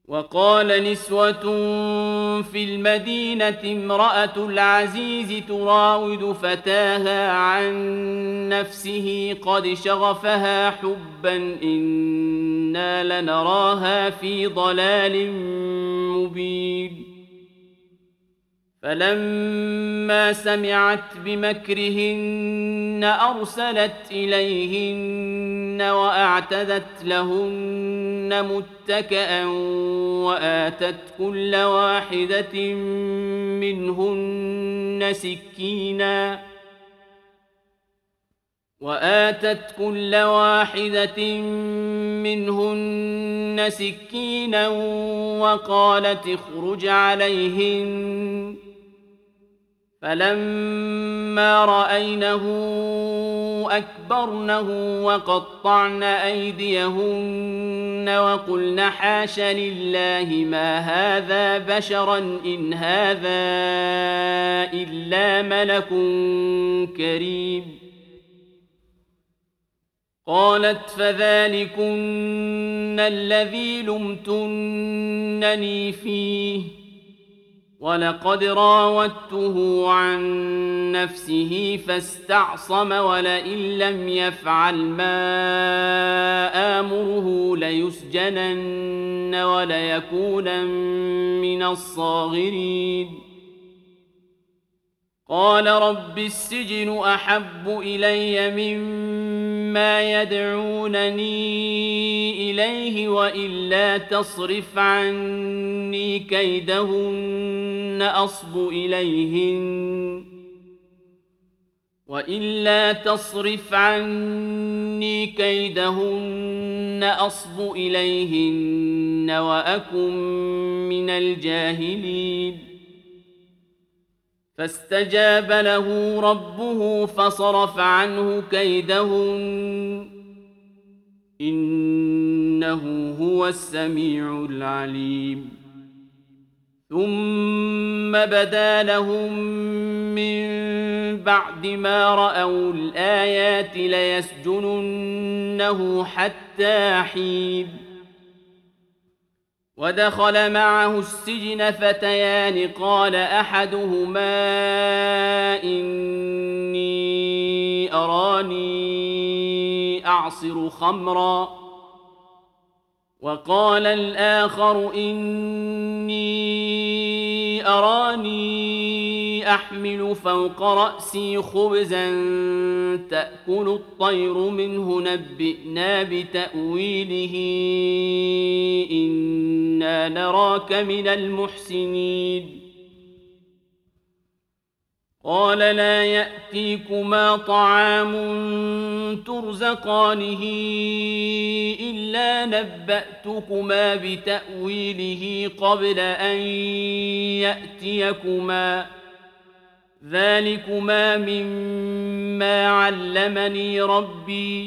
وقال نسوة في المدينة امرأة العزيز تراود فتاها عن نفسه قد شغفها حبا إنا لنراها في ضلال مبين فلما سمعت بمكرهن أرسلت إليهن وأعتدت لهن متكئا وآتت كل واحدة منهن سكينا وقالت اخرج عليهن فلما رأينه أكبرنه وقطعن أيديهن وقلن حاش لله ما هذا بشرا إن هذا إلا ملك كريم قالت فذلكن الذي لمتنني فيه ولقد راودته عن نفسه فاستعصم ولئن لم يفعل ما آمره ليسجنن وليكونن من الصاغرين قال رب السجن أحب إلي مما يدعونني إليه وإلا تصرف عني كيدهن أصب إليهن وأكن من الجاهلين فاستجاب له ربه فصرف عنه كيدهن إنه هو السميع العليم ثم بدا لهم من بعد ما رأوا الآيات ليسجننه حتى حين ودخل معه السجن فتيان قال أحدهما إني أراني أعصر خمرا وقال الآخر إني أراني أحمل فوق رأسي خبزا تأكل الطير منه نبئنا بتأويله إنا نراك من المحسنين قال لا يأتيكما طعام ترزقانه إلا نبأتكما بتأويله قبل أن يأتيكما ذلكما مما علمني ربي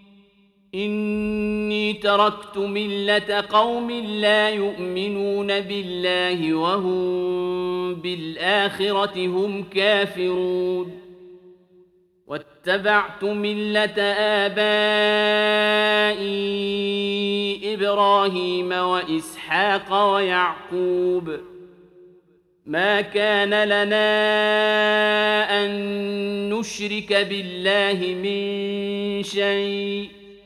إني تركت ملة قوم لا يؤمنون بالله وهم بالآخرة هم كافرون واتبعت ملة آبائي إبراهيم وإسحاق ويعقوب ما كان لنا أن نشرك بالله من شيء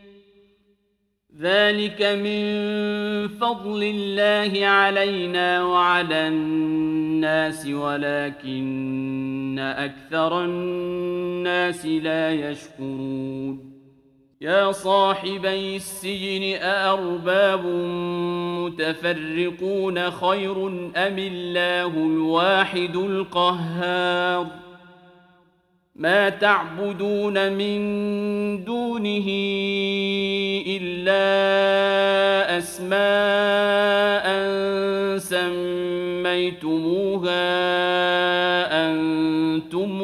ذلك من فضل الله علينا وعلى الناس ولكن أكثر الناس لا يشكرون يا صاحبي السجن أأرباب متفرقون خير أم الله الواحد القهار ما تعبدون من دونه إلا أسماء سميتموها أنتم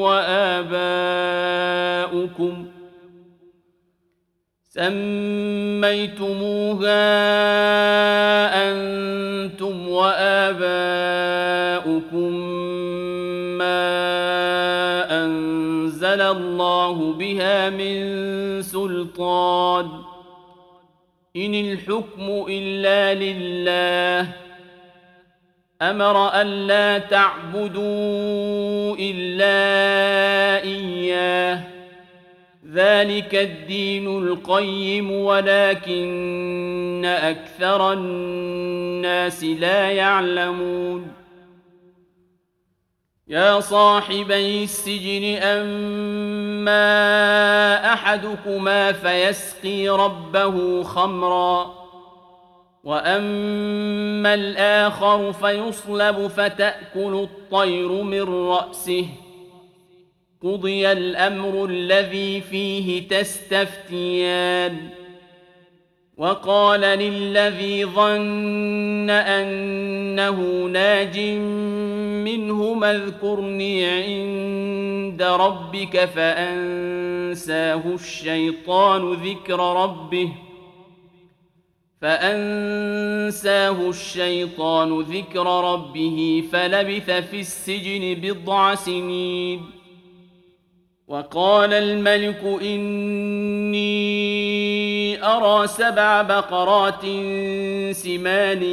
وآباؤكم ما أنزل الله بها من سلطان إن الحكم إلا لله أمر ألا تعبدوا إلا إياه ذلك الدين القيم ولكن أكثر الناس لا يعلمون يا صاحبي السجن أما أحدكما فيسقي ربه خمرا وأما الآخر فيصلب فتأكل الطير من رأسه قضي الأمر الذي فيه تستفتيان وقال للذي ظن أنه ناج منهما اذكرني عند ربك فأنساه الشيطان ذكر ربه فلبث في السجن بضع سنين وقال الملك إني أرى 7 بقرات سمان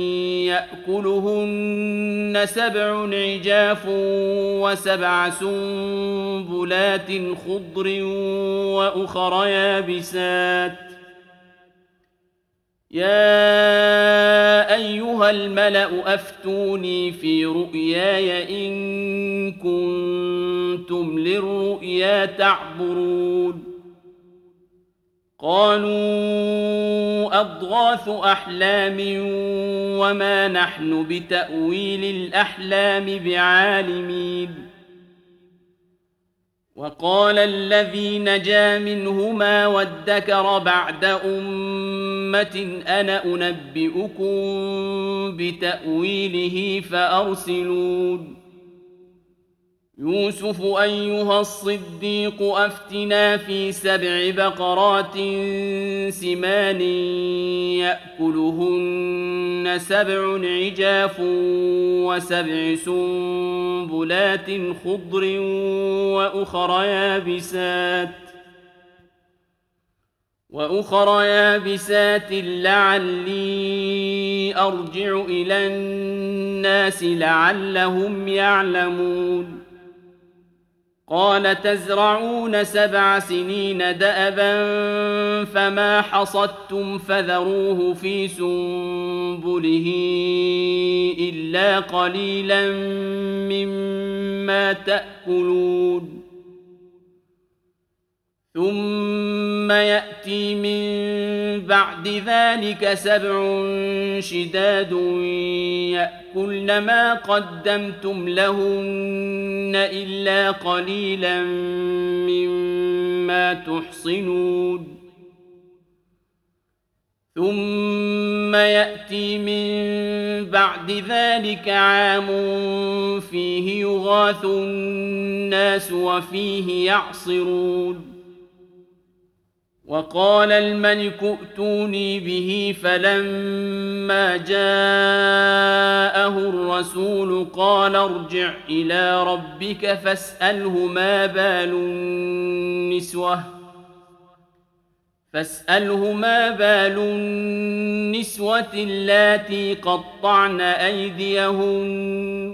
يأكلهن 7 عجاف و7 سنبلات خضر وأخر يابسات يا أيها الملأ أفتوني في رؤياي إن كنتم للرؤيا تعبرون قالوا أضغاث أحلام وما نحن بتأويل الأحلام بعالمين وقال الذي نجا منهما وادكر بعد أمة أنا أنبئكم بتأويله فأرسلون يوسف أيها الصديق أفتنا في 7 بقرات سمان يأكلهن 7 عجاف و7 سنبلات خضر وأخر يابسات لعلي أرجع إلى الناس لعلهم يعلمون قال تزرعون 7 سنين دأبا فما حصدتم فذروه في سنبله إلا قليلا مما تأكلون ثم يأتي من بعد ذلك 7 شداد يأكلن ما قدمتم لهن إلا قليلا مما تحصنون ثم يأتي من بعد ذلك عام فيه يغاث الناس وفيه يعصرون وقال الملك ائتوني به فلما جاءه الرسول قال ارجع إلى ربك فاسأله ما بال النسوة اللاتي قطعن أيديهن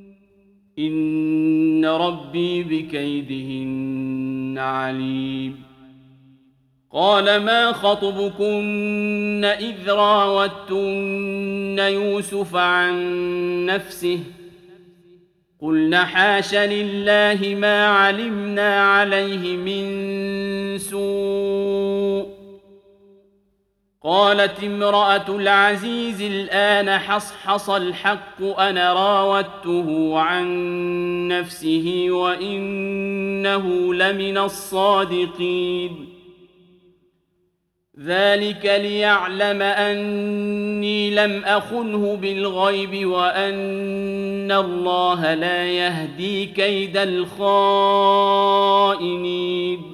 إن ربي بكيدهن عليم قال ما خطبكن إذ راوتن يوسف عن نفسه قلنا حاش لله ما علمنا عليه من سوء قالت امرأة العزيز الآن حصحص الحق أنا راودته عن نفسه وإنه لمن الصادقين ذلك ليعلم أني لم أخنه بالغيب وأن الله لا يهدي كيد الخائنين